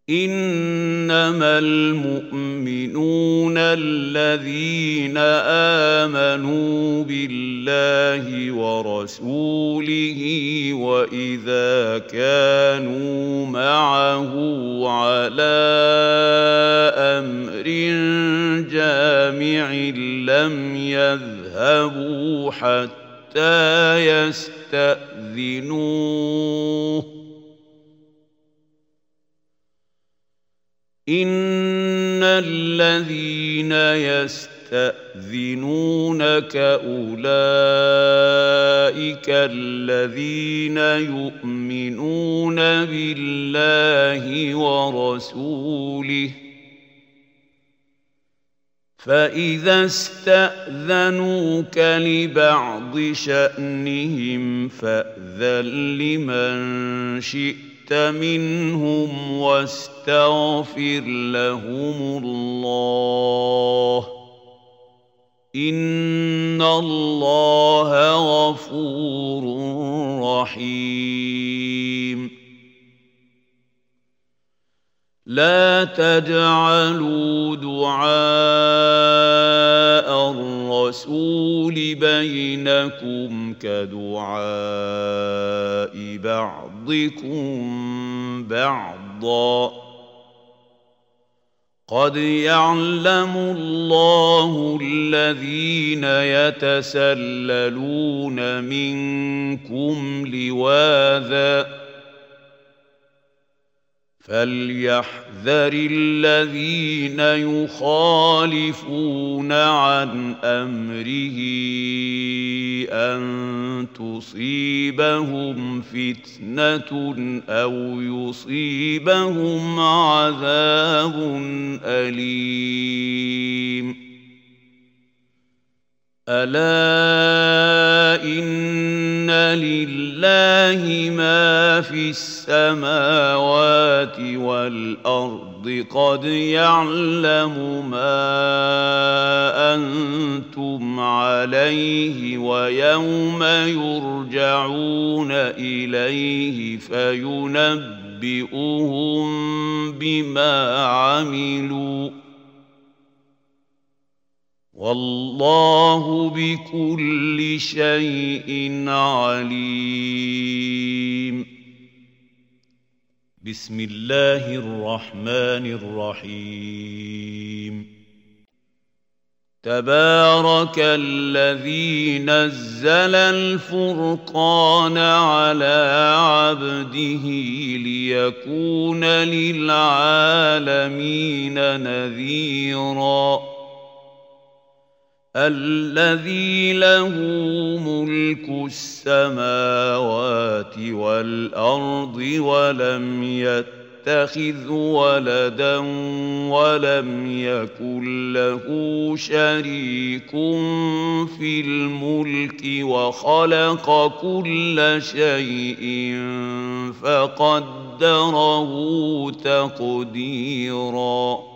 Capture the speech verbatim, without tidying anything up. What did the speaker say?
إنما المؤمنون الذين آمنوا بالله ورسوله وإذا كانوا معه على أمر جامع لم يذهبوا حتى يستأذنوه إن الذين يستأذنونك أولئك الذين يؤمنون بالله ورسوله فإذا استأذنوك لبعض شأنهم فأذن لمن شئت منهم واستغفر لهم الله إن الله غفور رحيم لا تجعلوا دعاء الرسول بينكم كدعاء بعضكم بعضا قد يعلم الله الذين يتسللون منكم لواذا فليحذر الذين يخالفون عن أمره أن تصيبهم فتنة أو يصيبهم عذاب أليم ألا إن لله ما في السماوات والأرض قد يعلم ما أنتم عليه ويوم يرجعون إليه فينبئهم بما عملوا والله بكل شيء عليم بسم الله الرحمن الرحيم تبارك الذي نزل الفرقان على عبده ليكون للعالمين نذيراً الذي له ملك السماوات والأرض ولم يتخذ ولدا ولم يكن له شريك في الملك وخلق كل شيء فقدره تقديراً